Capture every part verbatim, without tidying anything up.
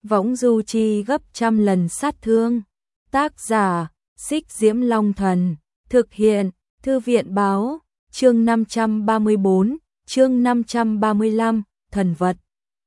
võng du chi gấp trăm lần sát thương. Tác giả, Xích Diễm Long Thần, thực hiện, Thư viện báo, chương năm trăm ba mươi bốn, chương năm trăm ba mươi lăm, thần vật.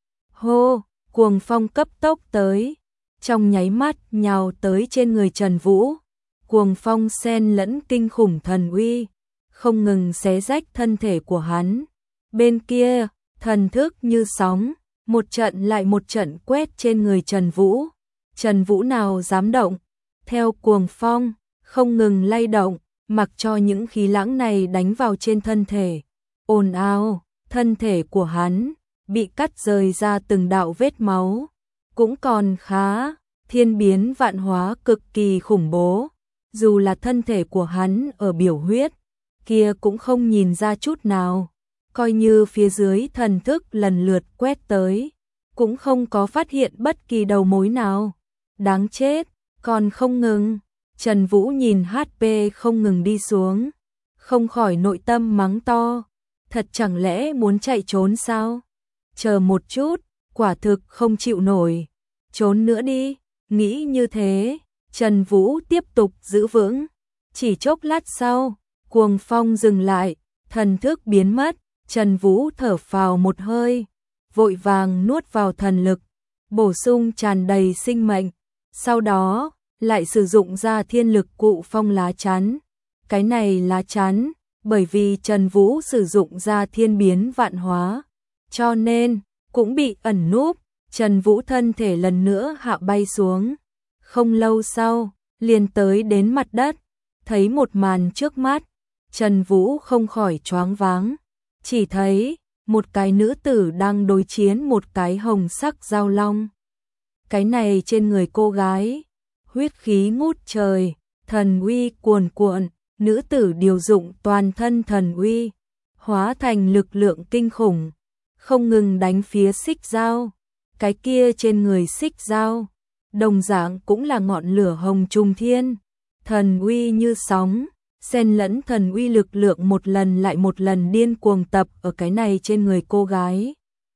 Hô, cuồng phong cấp tốc tới, trong nháy mắt nhào tới trên người Trần Vũ. Cuồng phong xen lẫn kinh khủng thần uy, không ngừng xé rách thân thể của hắn. Bên kia, thần thức như sóng, một trận lại một trận quét trên người Trần Vũ. Trần Vũ nào dám động, theo cuồng phong, không ngừng lay động, mặc cho những khí lãng này đánh vào trên thân thể. Ồn ào, thân thể của hắn bị cắt rời ra từng đạo vết máu. Cũng còn khá, thiên biến vạn hóa cực kỳ khủng bố. Dù là thân thể của hắn ở biểu huyết, kia cũng không nhìn ra chút nào. Coi như phía dưới thần thức lần lượt quét tới, cũng không có phát hiện bất kỳ đầu mối nào. Đáng chết, còn không ngừng. Trần Vũ nhìn hát pê không ngừng đi xuống, không khỏi nội tâm mắng to. Thật chẳng lẽ muốn chạy trốn sao? Chờ một chút, quả thực không chịu nổi. Trốn nữa đi, nghĩ như thế. Trần Vũ tiếp tục giữ vững. Chỉ chốc lát sau, cuồng phong dừng lại, thần thức biến mất. Trần Vũ thở phào một hơi, vội vàng nuốt vào thần lực, bổ sung tràn đầy sinh mệnh. Sau đó, lại sử dụng ra thiên lực cụ phong lá chắn. Cái này lá chắn, bởi vì Trần Vũ sử dụng ra thiên biến vạn hóa, cho nên cũng bị ẩn núp. Trần Vũ thân thể lần nữa hạ bay xuống. Không lâu sau, liền tới đến mặt đất, thấy một màn trước mắt, Trần Vũ không khỏi choáng váng. Chỉ thấy một cái nữ tử đang đối chiến một cái hồng sắc dao long. Cái này trên người cô gái, huyết khí ngút trời, thần uy cuồn cuộn, nữ tử điều dụng toàn thân thần uy, hóa thành lực lượng kinh khủng, không ngừng đánh phía xích dao. Cái kia trên người xích dao, đồng dạng cũng là ngọn lửa hồng trung thiên, thần uy như sóng, xen lẫn thần uy lực lượng một lần lại một lần điên cuồng tập ở cái này trên người cô gái.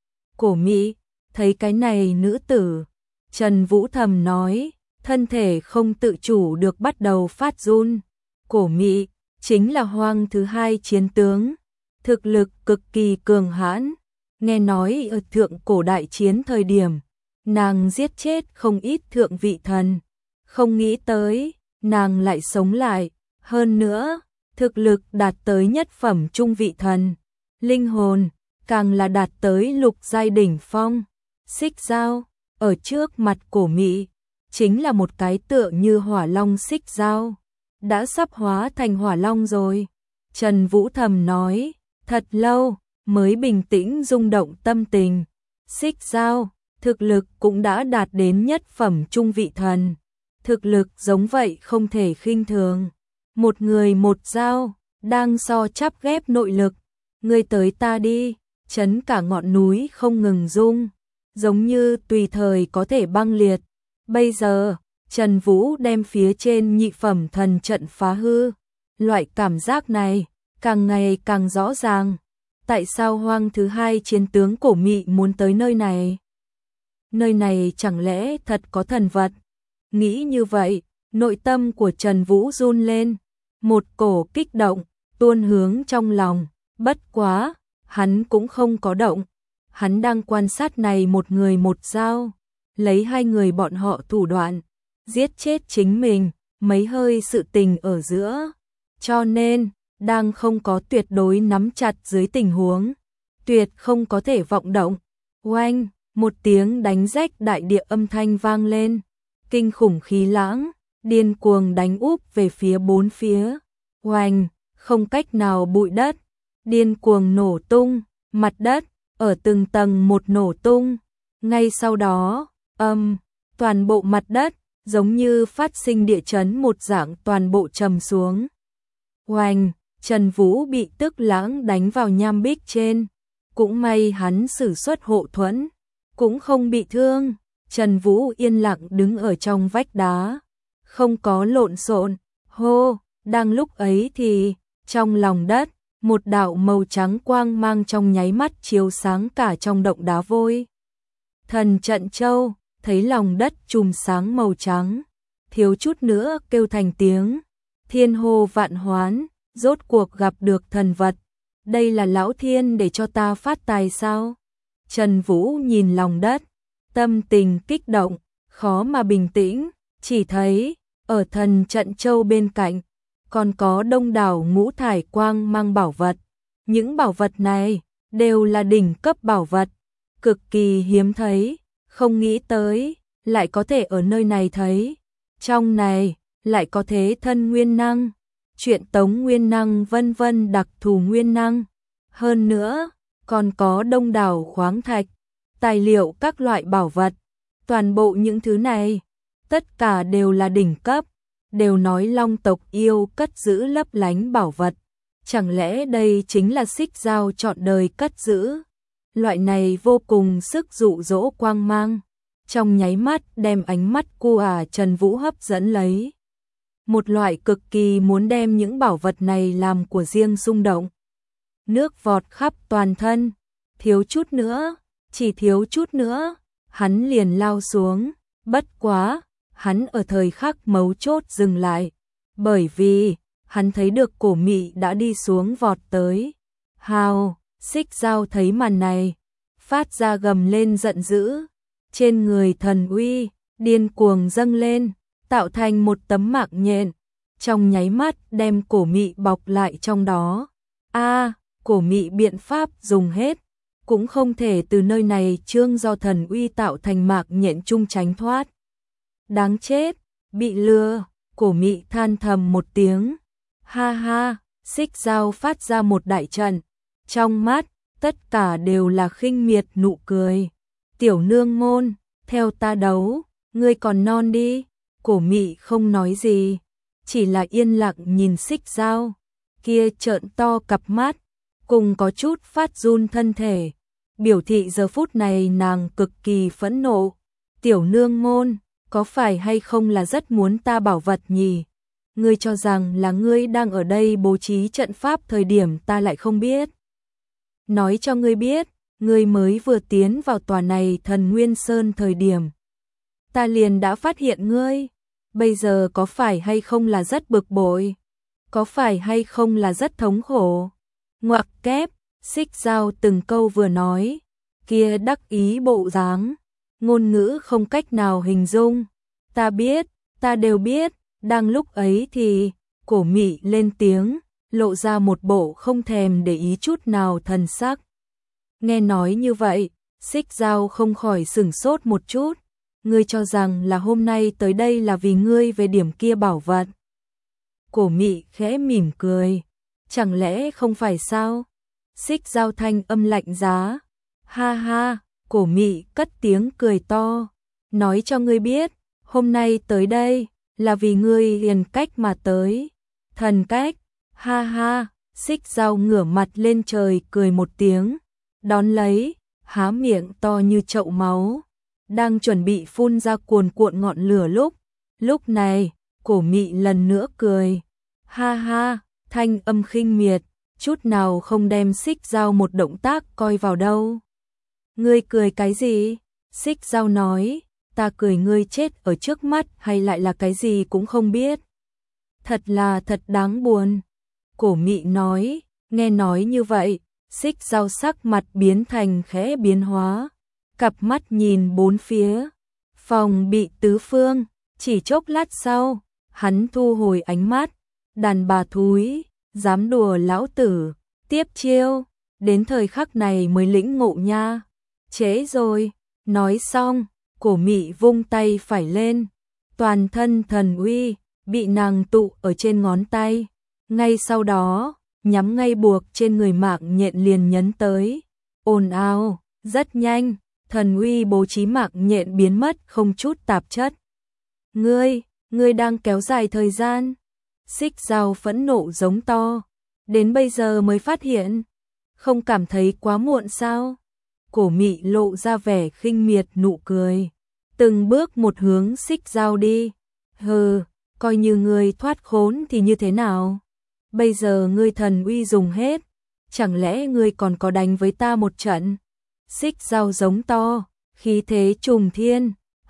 Cổ Mỹ, thấy cái này nữ tử, Trần Vũ thầm nói, thân thể không tự chủ được bắt đầu phát run. Cổ Mỹ chính là Hoang thứ hai chiến tướng, thực lực cực kỳ cường hãn. Nghe nói ở thượng cổ đại chiến thời điểm, nàng giết chết không ít thượng vị thần, không nghĩ tới, nàng lại sống lại. Hơn nữa, thực lực đạt tới nhất phẩm trung vị thần, linh hồn càng là đạt tới lục giai đỉnh phong. Xích dao ở trước mặt Cổ Mỹ chính là một cái tựa như hỏa long xích dao, đã sắp hóa thành hỏa long rồi. Trần Vũ thầm nói, thật lâu mới bình tĩnh rung động tâm tình. Xích dao thực lực cũng đã đạt đến nhất phẩm trung vị thần, thực lực giống vậy không thể khinh thường. Một người một dao, đang so chắp ghép nội lực, ngươi tới ta đi, chấn cả ngọn núi không ngừng rung, giống như tùy thời có thể băng liệt. Bây giờ, Trần Vũ đem phía trên nhị phẩm thần trận phá hư, loại cảm giác này càng ngày càng rõ ràng. Tại sao Hoang thứ hai chiến tướng Cổ Mị muốn tới nơi này? Nơi này chẳng lẽ thật có thần vật? Nghĩ như vậy, nội tâm của Trần Vũ run lên, một cổ kích động tuôn hướng trong lòng. Bất quá, hắn cũng không có động, hắn đang quan sát này một người một dao, lấy hai người bọn họ thủ đoạn giết chết chính mình, mấy hơi sự tình ở giữa, cho nên đang không có tuyệt đối nắm chặt dưới tình huống, tuyệt không có thể vọng động. Oanh, một tiếng đánh rách đại địa âm thanh vang lên, kinh khủng khí lãng điên cuồng đánh úp về phía bốn phía. Oanh, không cách nào bụi đất, điên cuồng nổ tung, mặt đất ở từng tầng một nổ tung. Ngay sau đó, âm, toàn bộ mặt đất giống như phát sinh địa chấn một dạng toàn bộ trầm xuống. Oanh, Trần Vũ bị tức lãng đánh vào nham bích trên, cũng may hắn sử xuất hộ thuẫn, cũng không bị thương. Trần Vũ yên lặng đứng ở trong vách đá, không có lộn xộn. Hô, đang lúc ấy thì, trong lòng đất, một đạo màu trắng quang mang trong nháy mắt chiếu sáng cả trong động đá vôi. Thần trận châu, thấy lòng đất chùm sáng màu trắng, thiếu chút nữa kêu thành tiếng thiên hô vạn hoán, rốt cuộc gặp được thần vật. Đây là lão thiên để cho ta phát tài sao? Trần Vũ nhìn lòng đất, tâm tình kích động, khó mà bình tĩnh, chỉ thấy ở thần trận châu bên cạnh còn có đông đảo ngũ thải quang mang bảo vật. Những bảo vật này đều là đỉnh cấp bảo vật, cực kỳ hiếm thấy, không nghĩ tới lại có thể ở nơi này thấy. Trong này lại có thế thân nguyên năng, chuyện tống nguyên năng vân vân đặc thù nguyên năng. Hơn nữa, còn có đông đảo khoáng thạch, tài liệu các loại bảo vật. Toàn bộ những thứ này, tất cả đều là đỉnh cấp, đều nói Long tộc yêu cất giữ lấp lánh bảo vật. Chẳng lẽ đây chính là Xích Dao trọn đời cất giữ? Loại này vô cùng sức dụ dỗ quang mang, trong nháy mắt đem ánh mắt của Trần Vũ hấp dẫn lấy. Một loại cực kỳ muốn đem những bảo vật này làm của riêng xung động. Nước vọt khắp toàn thân, thiếu chút nữa, chỉ thiếu chút nữa, hắn liền lao xuống, bất quá, hắn ở thời khắc mấu chốt dừng lại, bởi vì hắn thấy được Cổ Mị đã đi xuống vọt tới. Hào, Xích Dao thấy màn này, phát ra gầm lên giận dữ, trên người thần uy điên cuồng dâng lên, tạo thành một tấm mạng nhện, trong nháy mắt đem Cổ Mị bọc lại trong đó. A, Cổ Mị biện pháp dùng hết, cũng không thể từ nơi này trương do thần uy tạo thành mạng nhện chung tránh thoát. Đáng chết, bị lừa, Cổ Mị than thầm một tiếng. Ha ha, Xích Dao phát ra một đại trận, trong mắt tất cả đều là khinh miệt nụ cười. Tiểu nương môn, theo ta đấu, ngươi còn non đi. Cổ Mị không nói gì, chỉ là yên lặng nhìn Xích Dao, kia trợn to cặp mắt, cùng có chút phát run thân thể, biểu thị giờ phút này nàng cực kỳ phẫn nộ. Tiểu nương môn, có phải hay không là rất muốn ta bảo vật nhỉ? Ngươi cho rằng là ngươi đang ở đây bố trí trận pháp thời điểm ta lại không biết. Nói cho ngươi biết, ngươi mới vừa tiến vào tòa này Thần Nguyên Sơn thời điểm, ta liền đã phát hiện ngươi. Bây giờ có phải hay không là rất bực bội? Có phải hay không là rất thống khổ? Ngoặc kép, Xích Dao từng câu vừa nói, kia đắc ý bộ dáng, ngôn ngữ không cách nào hình dung. Ta biết, ta đều biết. Đang lúc ấy thì, Cổ Mị lên tiếng, lộ ra một bộ không thèm để ý chút nào thần sắc. Nghe nói như vậy, Xích Dao không khỏi sửng sốt một chút. Ngươi cho rằng là hôm nay tới đây là vì ngươi về điểm kia bảo vật? Cổ Mị khẽ mỉm cười. Chẳng lẽ không phải sao? Xích Dao thanh âm lạnh giá. Ha ha, Cổ Mị cất tiếng cười to. Nói cho ngươi biết, hôm nay tới đây là vì ngươi liền cách mà tới. Thần cách, ha ha, Xích Dao ngửa mặt lên trời cười một tiếng, đón lấy, há miệng to như chậu máu, đang chuẩn bị phun ra cuồn cuộn ngọn lửa lúc, lúc này, Cổ Mị lần nữa cười, ha ha, thanh âm khinh miệt, chút nào không đem Xích Dao một động tác coi vào đâu. Ngươi cười cái gì? Xích Dao nói, ta cười ngươi chết ở trước mắt hay lại là cái gì cũng không biết. Thật là thật đáng buồn. Cổ Mị nói, nghe nói như vậy, Xích Dao sắc mặt biến thành khẽ biến hóa, cặp mắt nhìn bốn phía, phòng bị tứ phương, chỉ chốc lát sau, hắn thu hồi ánh mắt, đàn bà thúi, dám đùa lão tử, tiếp chiêu, đến thời khắc này mới lĩnh ngộ nha, trễ rồi. Nói xong, Cổ Mị vung tay phải lên, toàn thân thần uy bị nàng tụ ở trên ngón tay, ngay sau đó, nhắm ngay buộc trên người mạng nhện liền nhấn tới. Ồn ào, rất nhanh, thần uy bố trí mạng nhện biến mất không chút tạp chất. Ngươi, ngươi đang kéo dài thời gian. Xích Dao phẫn nộ giống to, đến bây giờ mới phát hiện, không cảm thấy quá muộn sao? Cổ Mị lộ ra vẻ khinh miệt nụ cười, từng bước một hướng Xích Dao đi. Hừ, coi như ngươi thoát khốn thì như thế nào? Bây giờ ngươi thần uy dùng hết, chẳng lẽ ngươi còn có đánh với ta một trận? Xích Dao giống to, khí thế trùng thiên,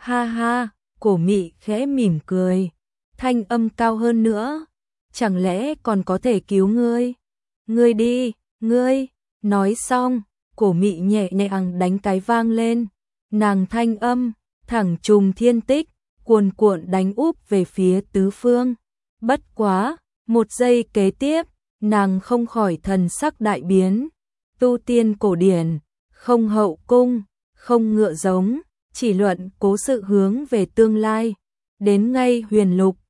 Ha ha, Cổ Mị khẽ mỉm cười, thanh âm cao hơn nữa, chẳng lẽ còn có thể cứu ngươi? Ngươi đi, ngươi. Nói xong, Cổ Mị nhẹ nhàng đánh cái vang lên, nàng thanh âm thẳng trùng thiên tích, cuồn cuộn đánh úp về phía tứ phương. Bất quá, một giây kế tiếp, nàng không khỏi thần sắc đại biến. Tu tiên cổ điển, không hậu cung, không ngựa giống, chỉ luận cố sự hướng về tương lai. Đến ngay huyền lục,